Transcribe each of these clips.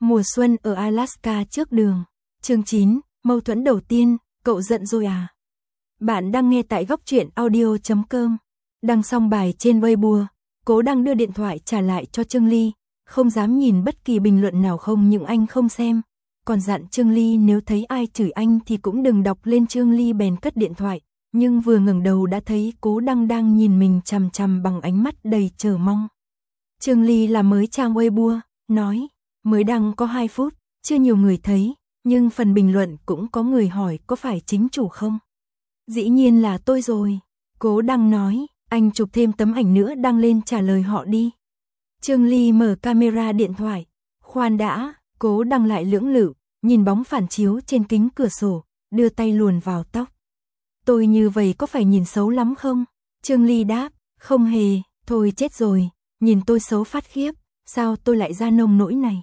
Mùa xuân ở Alaska trước đường. Chương 9, mâu thuẫn đầu tiên, cậu giận rồi à? Bạn đang nghe tại góc truyện audio.com. Đăng xong bài trên Weibo, Cố Đăng đưa điện thoại trả lại cho Trương Ly, không dám nhìn bất kỳ bình luận nào không những anh không xem. Còn dặn Trương Ly nếu thấy ai chửi anh thì cũng đừng đọc lên. Trương Ly bèn cất điện thoại, nhưng vừa ngẩng đầu đã thấy Cố Đăng đang nhìn mình chằm chằm bằng ánh mắt đầy chờ mong. Trương Ly là mới trang Weibo, nói, mới đăng có 2 phút, chưa nhiều người thấy, nhưng phần bình luận cũng có người hỏi có phải chính chủ không? Dĩ nhiên là tôi rồi. Cố Đăng nói, anh chụp thêm tấm ảnh nữa đăng lên trả lời họ đi. Trương Ly mở camera điện thoại, khoan đã, Cố Đăng lại lưỡng lự, nhìn bóng phản chiếu trên kính cửa sổ, đưa tay luồn vào tóc. Tôi như vậy có phải nhìn xấu lắm không? Trương Ly đáp, không hề, thôi chết rồi, nhìn tôi xấu phát khiếp, sao tôi lại ra nông nỗi này?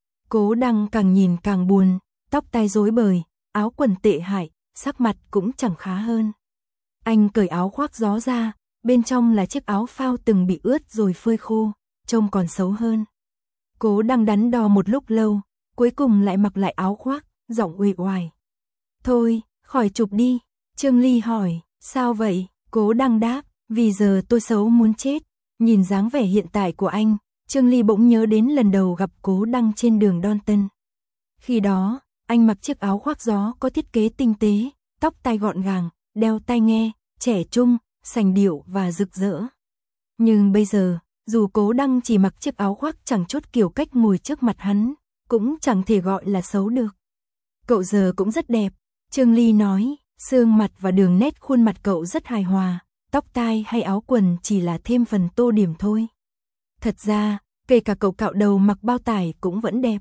Cố Đăng càng nhìn càng buồn, tóc tai rối bời, áo quần tệ hại, sắc mặt cũng chẳng khá hơn. Anh cởi áo khoác gió ra, bên trong là chiếc áo phao từng bị ướt rồi phơi khô, trông còn xấu hơn. Cố Đăng đắn đo một lúc lâu, cuối cùng lại mặc lại áo khoác, giọng uể oải. Thôi, khỏi chụp đi. Trương Ly hỏi, sao vậy? Cố Đăng đáp, vì giờ tôi xấu muốn chết. Nhìn dáng vẻ hiện tại của anh, Trương Ly bỗng nhớ đến lần đầu gặp Cố Đăng trên đường Dalton. Khi đó, anh mặc chiếc áo khoác gió có thiết kế tinh tế, tóc tai gọn gàng, đeo tai nghe, trẻ trung, sành điệu và rực rỡ. Nhưng bây giờ, dù Cố Đăng chỉ mặc chiếc áo khoác chẳng chút kiểu cách ngồi trước mặt hắn, cũng chẳng thể gọi là xấu được. Cậu giờ cũng rất đẹp, Trương Ly nói, xương mặt và đường nét khuôn mặt cậu rất hài hòa, tóc tai hay áo quần chỉ là thêm phần tô điểm thôi. Thật ra, kể cả cậu cạo đầu mặc bao tải cũng vẫn đẹp.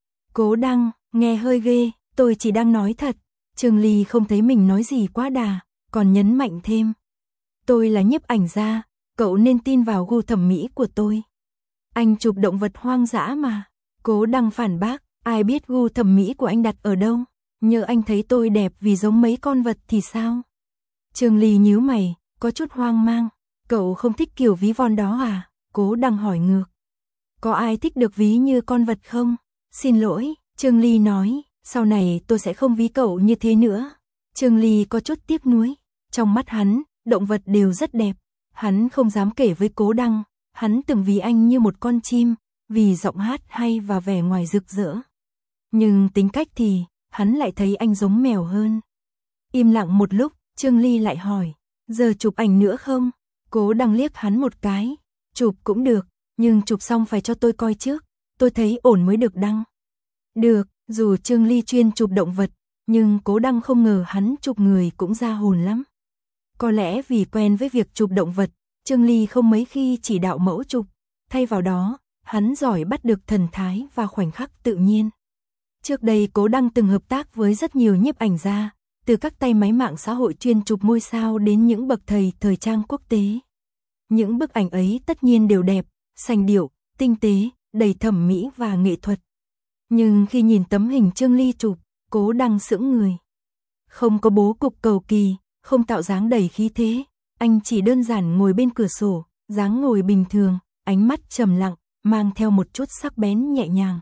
Cố Đăng, nghe hơi ghê, tôi chỉ đang nói thật. Trương Ly không thấy mình nói gì quá đà, còn nhấn mạnh thêm. Tôi là nhiếp ảnh gia, cậu nên tin vào gu thẩm mỹ của tôi. Anh chụp động vật hoang dã mà. Cố Đăng phản bác, ai biết gu thẩm mỹ của anh đặt ở đâu, nhỡ anh thấy tôi đẹp vì giống mấy con vật thì sao? Trương Ly nhíu mày, có chút hoang mang, cậu không thích kiểu ví von đó à? Cố Đăng hỏi ngược. Có ai thích được ví như con vật không? Xin lỗi, Trương Ly nói, sau này tôi sẽ không ví cậu như thế nữa. Trương Ly có chút tiếc nuối, trong mắt hắn, động vật đều rất đẹp. Hắn không dám kể với Cố Đăng, hắn từng ví anh như một con chim, vì giọng hát hay và vẻ ngoài rực rỡ. Nhưng tính cách thì, hắn lại thấy anh giống mèo hơn. Im lặng một lúc, Trương Ly lại hỏi, giờ chụp ảnh nữa không? Cố Đăng liếc hắn một cái, chụp cũng được, nhưng chụp xong phải cho tôi coi trước, tôi thấy ổn mới được đăng. Được, dù Trương Ly chuyên chụp động vật, nhưng Cố Đăng không ngờ hắn chụp người cũng ra hồn lắm. Có lẽ vì quen với việc chụp động vật, Trương Ly không mấy khi chỉ đạo mẫu chụp, thay vào đó, hắn giỏi bắt được thần thái và khoảnh khắc tự nhiên. Trước đây Cố Đăng từng hợp tác với rất nhiều nhiếp ảnh gia, từ các tay máy mạng xã hội chuyên chụp ngôi sao đến những bậc thầy thời trang quốc tế. Những bức ảnh ấy tất nhiên đều đẹp, sành điệu, tinh tế, đầy thẩm mỹ và nghệ thuật. Nhưng khi nhìn tấm hình Trương Ly chụp, Cố Đăng sững người. Không có bố cục cầu kỳ, không tạo dáng đầy khí thế, anh chỉ đơn giản ngồi bên cửa sổ, dáng ngồi bình thường, ánh mắt trầm lặng, mang theo một chút sắc bén nhẹ nhàng.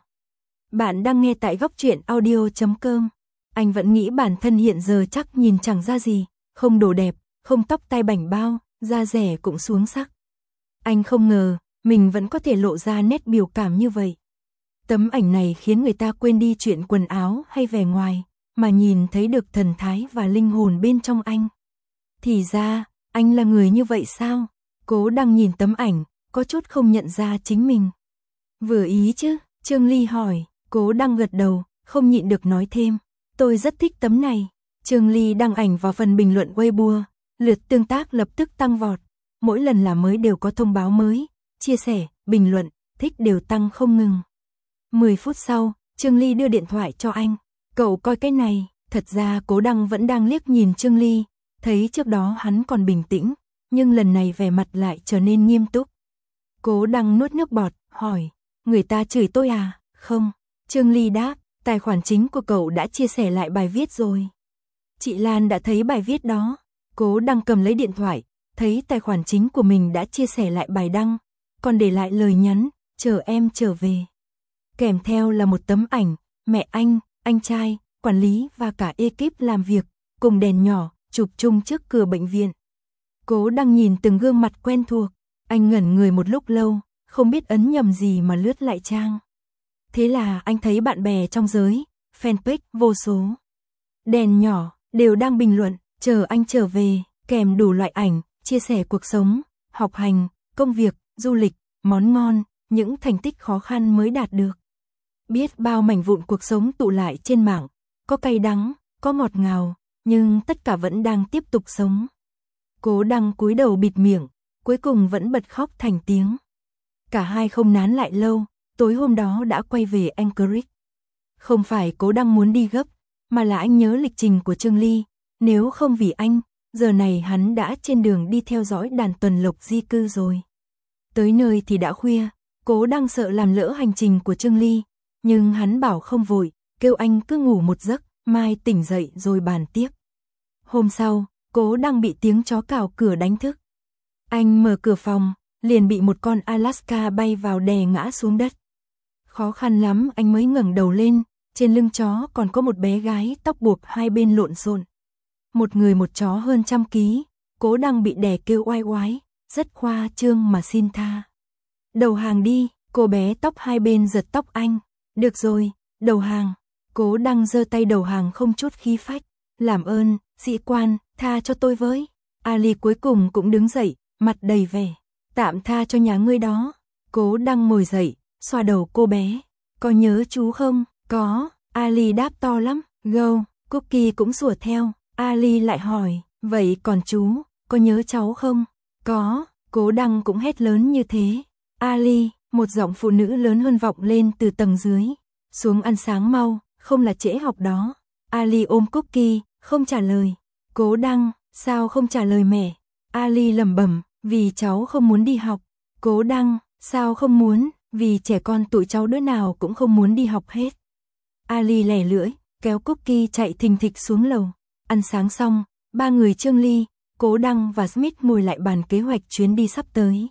Bạn đang nghe tại góc truyện audio.com. Anh vẫn nghĩ bản thân hiện giờ chắc nhìn chẳng ra gì, không đồ đẹp, không tóc tai bảnh bao, da dẻ cũng xuống sắc. Anh không ngờ, mình vẫn có thể lộ ra nét biểu cảm như vậy. Tấm ảnh này khiến người ta quên đi chuyện quần áo hay vẻ ngoài, mà nhìn thấy được thần thái và linh hồn bên trong anh. Thì ra, anh là người như vậy sao? Cố Đăng nhìn tấm ảnh, có chút không nhận ra chính mình. Vừa ý chứ? Trương Ly hỏi. Cố Đăng gật đầu, không nhịn được nói thêm. Tôi rất thích tấm này. Trương Ly đăng ảnh vào phần bình luận Weibo, lượt tương tác lập tức tăng vọt. Mỗi lần làm mới đều có thông báo mới, chia sẻ, bình luận, thích đều tăng không ngừng. 10 phút sau, Trương Ly đưa điện thoại cho anh. Cậu coi cái này. Thật ra Cố Đăng vẫn đang liếc nhìn Trương Ly, thấy trước đó hắn còn bình tĩnh, nhưng lần này vẻ mặt lại trở nên nghiêm túc. Cố Đăng nuốt nước bọt, hỏi, người ta chửi tôi à? Không. Trương Ly đáp, tài khoản chính của cậu đã chia sẻ lại bài viết rồi. Chị Lan đã thấy bài viết đó. Cố Đăng cầm lấy điện thoại, thấy tài khoản chính của mình đã chia sẻ lại bài đăng, còn để lại lời nhắn, chờ em trở về. kèm theo là một tấm ảnh, mẹ anh trai, quản lý và cả ekip làm việc, cùng đèn nhỏ, chụp chung trước cửa bệnh viện. Cố Đăng nhìn từng gương mặt quen thuộc, anh ngẩn người một lúc lâu, không biết ấn nhầm gì mà lướt lại trang. Thế là anh thấy bạn bè trong giới, fanpage vô số. Đèn nhỏ, đều đang bình luận, chờ anh trở về, kèm đủ loại ảnh, chia sẻ cuộc sống, học hành, công việc, du lịch, món ngon, những thành tích khó khăn mới đạt được. Biết bao mảnh vụn cuộc sống tụ lại trên mạng, có cay đắng, có ngọt ngào, nhưng tất cả vẫn đang tiếp tục sống. Cố Đăng cúi đầu bịt miệng, cuối cùng vẫn bật khóc thành tiếng. Cả hai không nán lại lâu, tối hôm đó đã quay về Anchorage. Không phải Cố Đăng muốn đi gấp, mà là anh nhớ lịch trình của Trương Ly, nếu không vì anh, giờ này hắn đã trên đường đi theo dõi đàn tuần lộc di cư rồi. Tới nơi thì đã khuya, Cố Đăng sợ làm lỡ hành trình của Trương Ly, nhưng hắn bảo không vội, kêu anh cứ ngủ một giấc, mai tỉnh dậy rồi bàn tiếp. Hôm sau, Cố Đăng bị tiếng chó cào cửa đánh thức. Anh mở cửa phòng, liền bị một con Alaska bay vào đè ngã xuống đất. Khó khăn lắm anh mới ngẩng đầu lên, trên lưng chó còn có một bé gái tóc buộc hai bên lộn xộn. Một người một chó hơn 100 ký, Cố Đăng bị đè kêu oai oái, rất khoa trương mà xin tha. Đầu hàng đi, cô bé tóc hai bên giật tóc anh. Được rồi, đầu hàng. Cố Đăng giơ tay đầu hàng không chút khí phách. Làm ơn, sĩ quan, tha cho tôi với. Ali cuối cùng cũng đứng dậy, mặt đầy vẻ. Tạm tha cho nhà ngươi đó. Cố Đăng ngồi dậy, xoa đầu cô bé. Có nhớ chú không? Có. Ali đáp to lắm. Go. Cookie cũng sủa theo. Ali lại hỏi, vậy còn chú, có nhớ cháu không? Có. Cố Đăng cũng hét lớn như thế. Ali, một giọng phụ nữ lớn hơn vọng lên từ tầng dưới. Xuống ăn sáng mau, không là trễ học đó. Ali ôm Cookie, không trả lời. Cố Đăng, sao không trả lời mẹ? Ali lẩm bẩm, vì cháu không muốn đi học. Cố Đăng, sao không muốn? Vì trẻ con tụi cháu đứa nào cũng không muốn đi học hết. Ali lẻ lưỡi, kéo Cookie chạy thình thịch xuống lầu. Ăn sáng xong, ba người Trương Ly, Cố Đăng và Smith ngồi lại bàn kế hoạch chuyến đi sắp tới.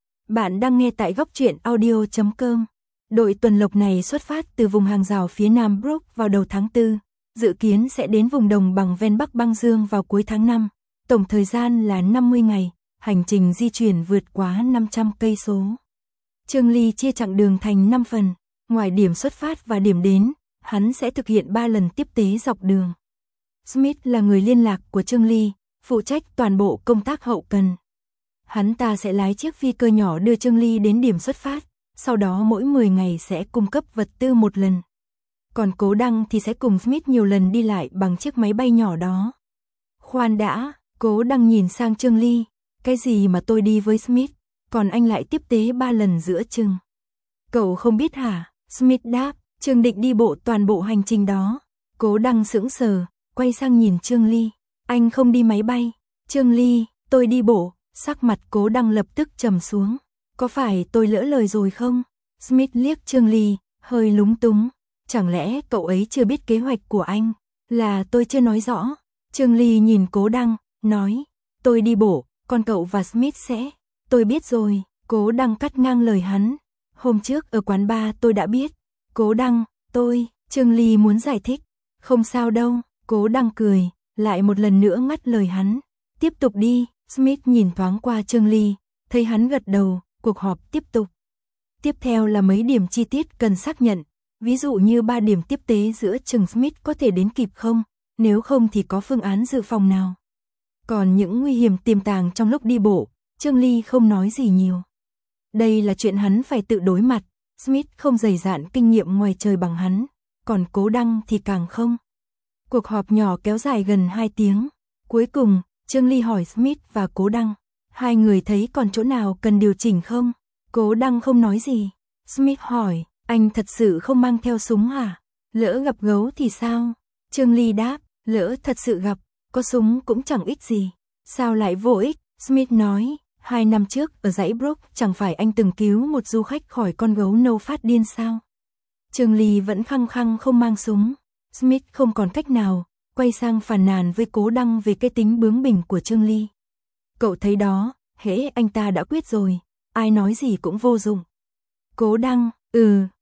Bạn đang nghe tại góc truyện audio.com. Đội tuần lộc này xuất phát từ vùng hàng rào phía Nam Brook vào đầu tháng 4, dự kiến sẽ đến vùng đồng bằng ven Bắc Băng Dương vào cuối tháng 5. Tổng thời gian là 50 ngày, hành trình di chuyển vượt quá 500 cây số. Trương Ly chia chặng đường thành 5 phần, ngoài điểm xuất phát và điểm đến, hắn sẽ thực hiện 3 lần tiếp tế dọc đường. Smith là người liên lạc của Trương Ly, phụ trách toàn bộ công tác hậu cần. Hắn ta sẽ lái chiếc phi cơ nhỏ đưa Trương Ly đến điểm xuất phát, sau đó mỗi 10 ngày sẽ cung cấp vật tư một lần. Còn Cố Đăng thì sẽ cùng Smith nhiều lần đi lại bằng chiếc máy bay nhỏ đó. Khoan đã, Cố Đăng nhìn sang Trương Ly, cái gì mà tôi đi với Smith, còn anh lại tiếp tế 3 lần giữa chừng. Cậu không biết hả? Smith đáp, Trương định đi bộ toàn bộ hành trình đó. Cố Đăng sững sờ, quay sang nhìn Trương Ly, anh không đi máy bay. Trương Ly, tôi đi bộ. Sắc mặt Cố Đăng lập tức trầm xuống. Có phải tôi lỡ lời rồi không? Smith liếc Trương Ly, hơi lúng túng. Chẳng lẽ cậu ấy chưa biết kế hoạch của anh? Là tôi chưa nói rõ. Trương Ly nhìn Cố Đăng, nói. Tôi đi bộ, còn cậu và Smith sẽ. Tôi biết rồi. Cố Đăng cắt ngang lời hắn. Hôm trước ở quán bar tôi đã biết. Cố Đăng, Trương Ly muốn giải thích. Không sao đâu. Cố Đăng cười, lại một lần nữa ngắt lời hắn. Tiếp tục đi. Smith nhìn thoáng qua Trương Ly, thấy hắn gật đầu, cuộc họp tiếp tục. Tiếp theo là mấy điểm chi tiết cần xác nhận, ví dụ như 3 điểm tiếp tế giữa chừng Smith có thể đến kịp không, nếu không thì có phương án dự phòng nào. Còn những nguy hiểm tiềm tàng trong lúc đi bộ, Trương Ly không nói gì nhiều. Đây là chuyện hắn phải tự đối mặt, Smith không dày dạn kinh nghiệm ngoài trời bằng hắn, còn Cố Đăng thì càng không. Cuộc họp nhỏ kéo dài gần 2 tiếng, cuối cùng, Trương Ly hỏi Smith và Cố Đăng, hai người thấy còn chỗ nào cần điều chỉnh không? Cố Đăng không nói gì. Smith hỏi, anh thật sự không mang theo súng hả? Lỡ gặp gấu thì sao? Trương Ly đáp, lỡ thật sự gặp, có súng cũng chẳng ích gì. Sao lại vô ích? Smith nói, 2 năm trước ở dãy Brook chẳng phải anh từng cứu một du khách khỏi con gấu nâu phát điên sao? Trương Ly vẫn khăng khăng không mang súng. Smith không còn cách nào, quay sang phàn nàn với Cố Đăng về cái tính bướng bỉnh của Trương Ly. Cậu thấy đó, hễ anh ta đã quyết rồi, ai nói gì cũng vô dụng. Cố Đăng,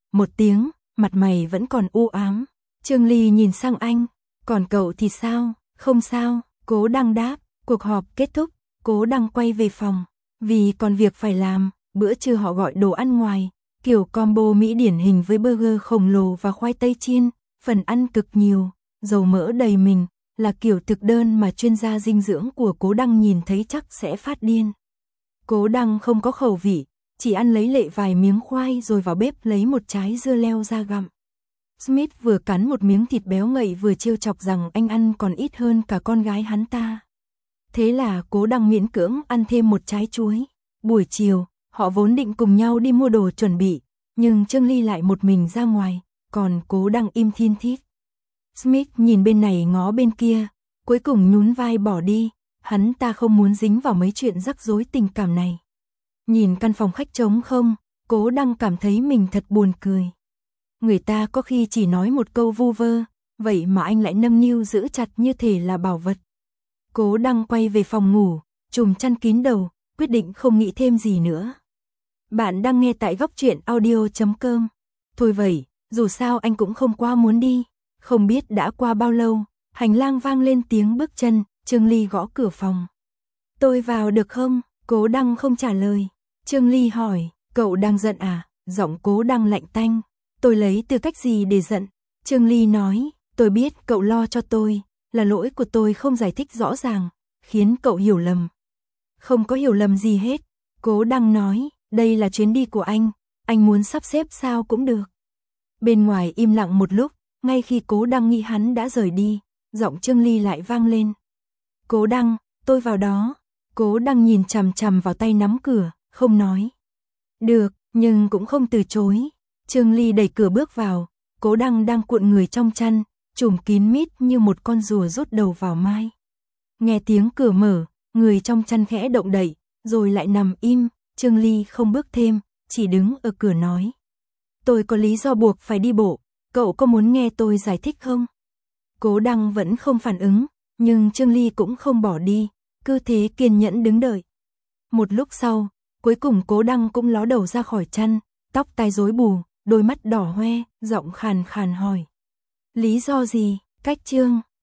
một tiếng, mặt mày vẫn còn u ám. Trương Ly nhìn sang anh, còn cậu thì sao? Không sao, Cố Đăng đáp. Cuộc họp kết thúc, Cố Đăng quay về phòng, vì còn việc phải làm. Bữa trưa họ gọi đồ ăn ngoài, kiểu combo Mỹ điển hình với burger khổng lồ và khoai tây chiên, phần ăn cực nhiều, dầu mỡ đầy mình, là kiểu thực đơn mà chuyên gia dinh dưỡng của Cố Đăng nhìn thấy chắc sẽ phát điên. Cố Đăng không có khẩu vị, chỉ ăn lấy lệ vài miếng khoai rồi vào bếp lấy một trái dưa leo ra gặm. Smith vừa cắn một miếng thịt béo ngậy vừa trêu chọc rằng anh ăn còn ít hơn cả con gái hắn ta. Thế là Cố Đăng miễn cưỡng ăn thêm một trái chuối. Buổi chiều, họ vốn định cùng nhau đi mua đồ chuẩn bị, nhưng Trương Ly lại một mình ra ngoài, còn Cố Đăng im thiên thít. Smith nhìn bên này ngó bên kia, cuối cùng nhún vai bỏ đi, hắn ta không muốn dính vào mấy chuyện rắc rối tình cảm này. Nhìn căn phòng khách trống không, Cố Đăng cảm thấy mình thật buồn cười. Người ta có khi chỉ nói một câu vu vơ, vậy mà anh lại nâng niu giữ chặt như thể là bảo vật. Cố Đăng quay về phòng ngủ, trùm chăn kín đầu, quyết định không nghĩ thêm gì nữa. Bạn đang nghe tại góc truyện audio.com. Thôi vậy, dù sao anh cũng không quá muốn đi. Không biết đã qua bao lâu, hành lang vang lên tiếng bước chân, Trương Ly gõ cửa phòng. Tôi vào được không? Cố Đăng không trả lời. Trương Ly hỏi, cậu đang giận à? Giọng Cố Đăng lạnh tanh. Tôi lấy tư cách gì để giận? Trương Ly nói, tôi biết cậu lo cho tôi, là lỗi của tôi không giải thích rõ ràng, khiến cậu hiểu lầm. Không có hiểu lầm gì hết. Cố Đăng nói, đây là chuyến đi của anh muốn sắp xếp sao cũng được. Bên ngoài im lặng một lúc, ngay khi Cố Đăng nghĩ hắn đã rời đi, giọng Trương Ly lại vang lên. Cố Đăng, tôi vào đó. Cố Đăng nhìn chằm chằm vào tay nắm cửa, không nói. Được, nhưng cũng không từ chối. Trương Ly đẩy cửa bước vào, Cố Đăng đang cuộn người trong chăn, trùm kín mít như một con rùa rút đầu vào mai. Nghe tiếng cửa mở, người trong chăn khẽ động đậy, rồi lại nằm im. Trương Ly không bước thêm, chỉ đứng ở cửa nói. Tôi có lý do buộc phải đi bộ, cậu có muốn nghe tôi giải thích không? Cố Đăng vẫn không phản ứng, nhưng Trương Ly cũng không bỏ đi, cứ thế kiên nhẫn đứng đợi. Một lúc sau, cuối cùng Cố Đăng cũng ló đầu ra khỏi chăn, tóc tai rối bù, đôi mắt đỏ hoe, giọng khàn khàn hỏi. Lý do gì? Cách chương